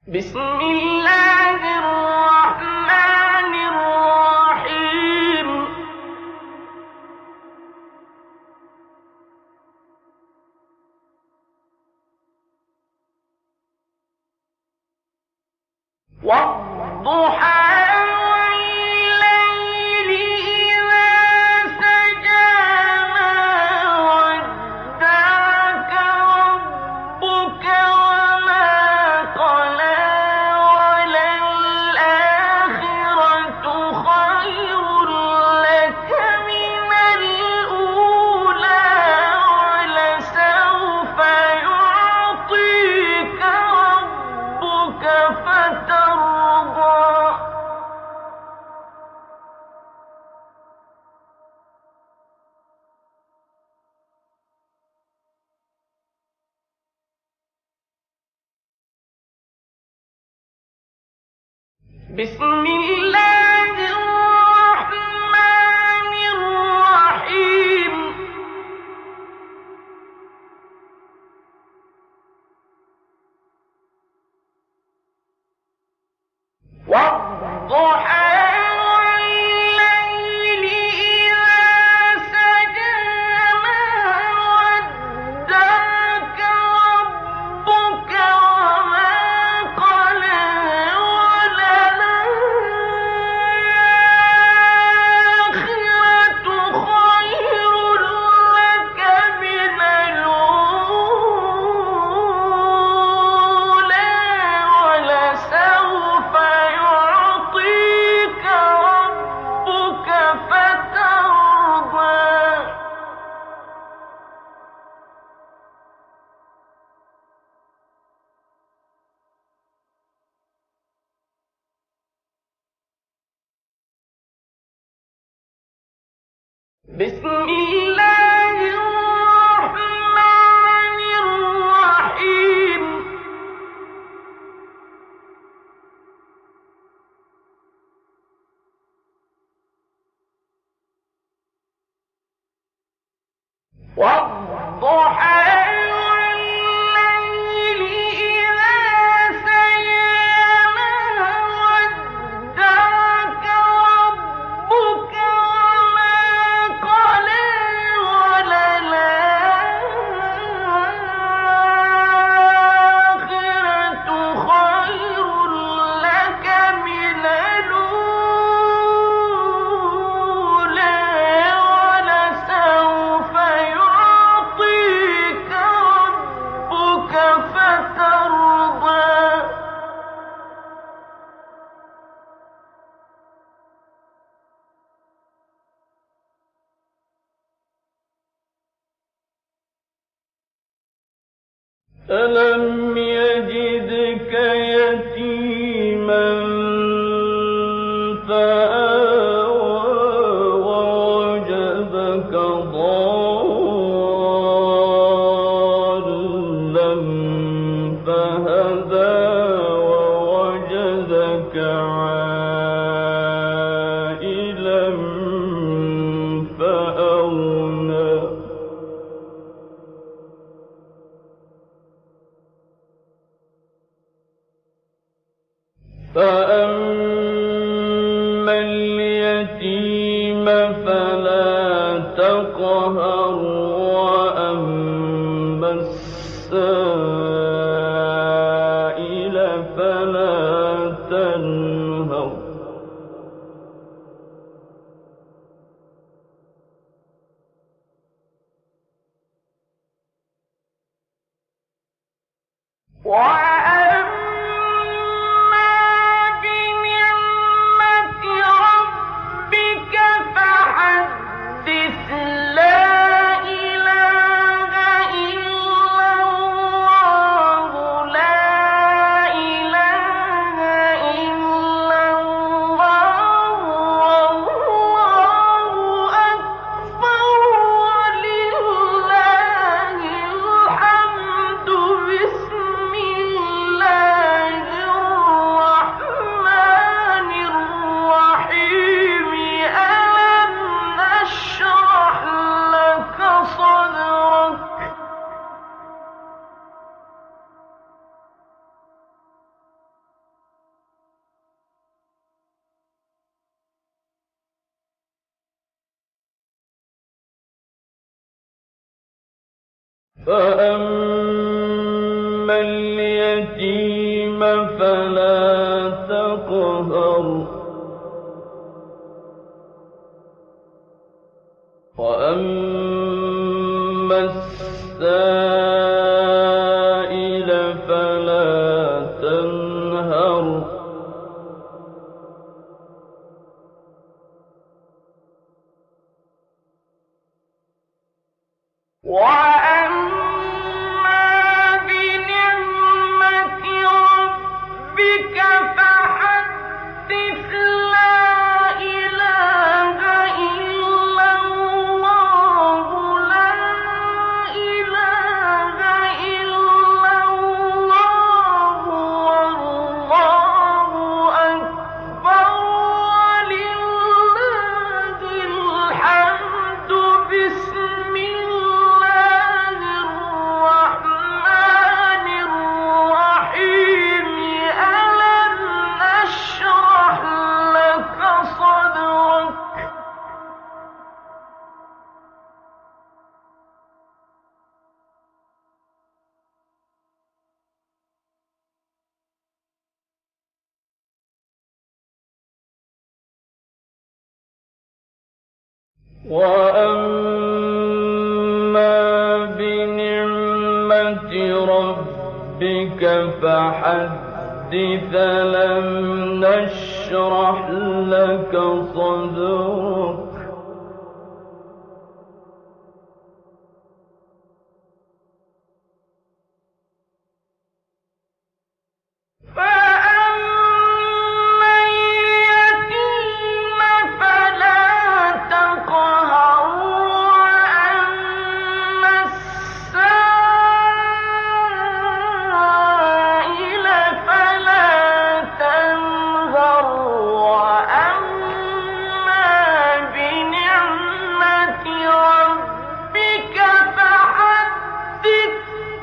بسم الله الرحمن الرحيم. والضحى والليل إذا سجى ما ودعك ربك وما قلى وللآخرة خير لك من الأولى ولسوف يعطيك ربك فترضى. بسم الله الرحمن الرحيم. والضحى والليل إذا سجى ما ودعك ربك وما قلى وللآخرة خير لك من الأولى ولسوف يعطيك ربك فترضى. بسم الله الرحمن الرحيم. والضحى والليل إذا سجى ما ودعك ربك وما قلى وللآخرة خير لك من الأولى ولسوف يعطيك ربك فترضى. ألم يجدك يتيما فآوى ووجدك ضالا فهدى ووجدك عائلا فأغنى. فأما اليتيم فلا تقهر وأما السائل فلا تنهر. وأما بنعمة ربك فحدث. لا إله إلا الله لا إله إلا الله والله أكبر ولله الحمد. بسم الله فأما اليتيم فلا تقهر وأما السائل فلا تنهر وأما بنعمة ربك فحدث لا إله إلا الله لا إله إلا الله والله أكبر ولله الحمد بسم الله الرحمن الرحيم ألم نشرح لك صدرك وأما بنعمة ربك فحدث لم نشرح لك صدرك فأما اليتيم فلا تقهر وأما السائل فلا تنهر وأما بنعمة ربك فحدث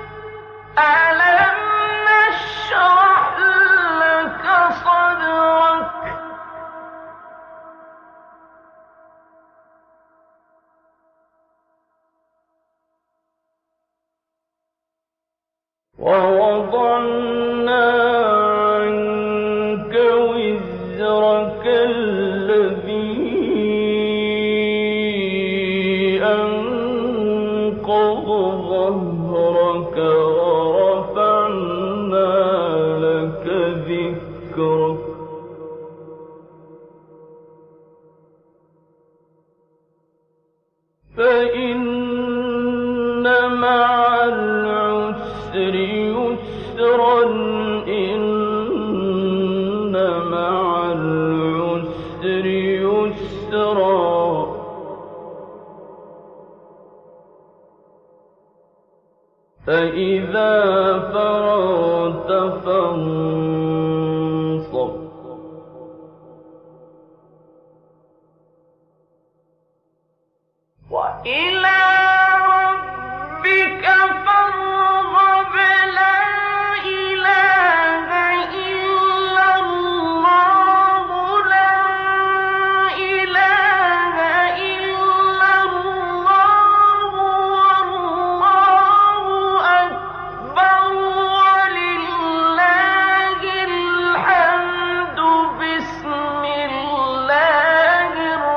ألم نشرح لك صدرك ووضعنا عنك وزرك الذي أنقض ظهرك ورفعنا لك ذكرك فإن مع العسر يسرا إن مع العسر يسرا فإذا فرغت فانصب وإلى ربك فارغب لا إله إلا الله لا إله إلا الله والله أكبر ولله الحمد بسم الله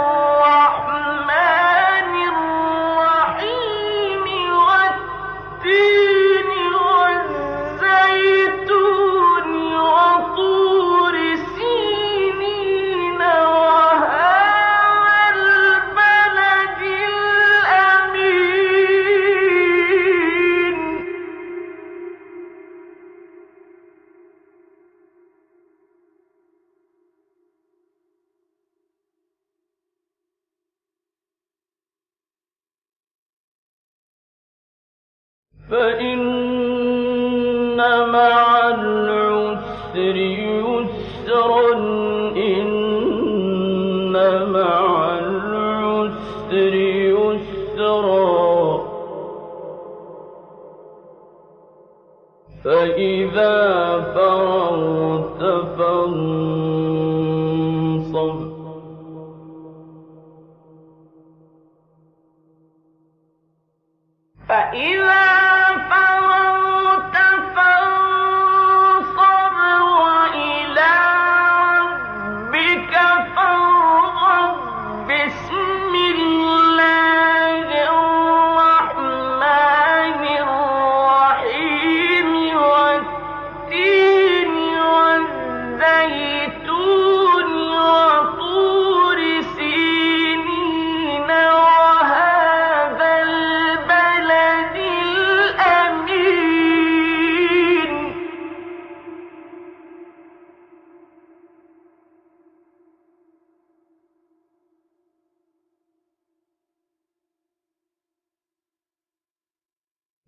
الرحمن الرحيم والتين والزيتون وطور سينين وهذا البلد الأمين فإن مع العسر يسرا إن مع العسر يسرا فإذا فرغت فانصب فإذا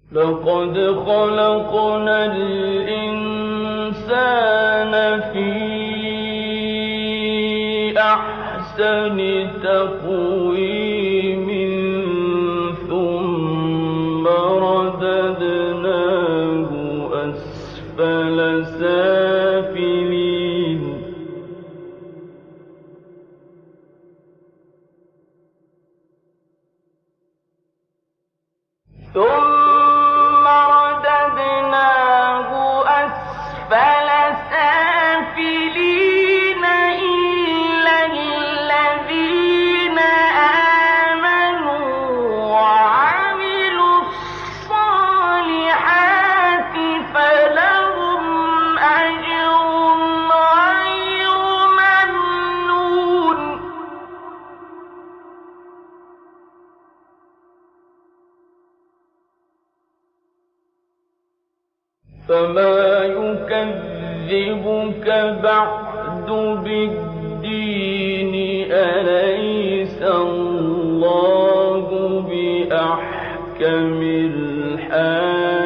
لقد خلقنا الإنسان في أحسن تقويم ثم رددناه أسفل سافلين ثم رددناه أسفل سافلين إلا الذين آمنوا وعملوا الصالحات فلهم أجر غير ممنون فما يكذبك بعد بالدين أليس الله بأحكم الحاكمين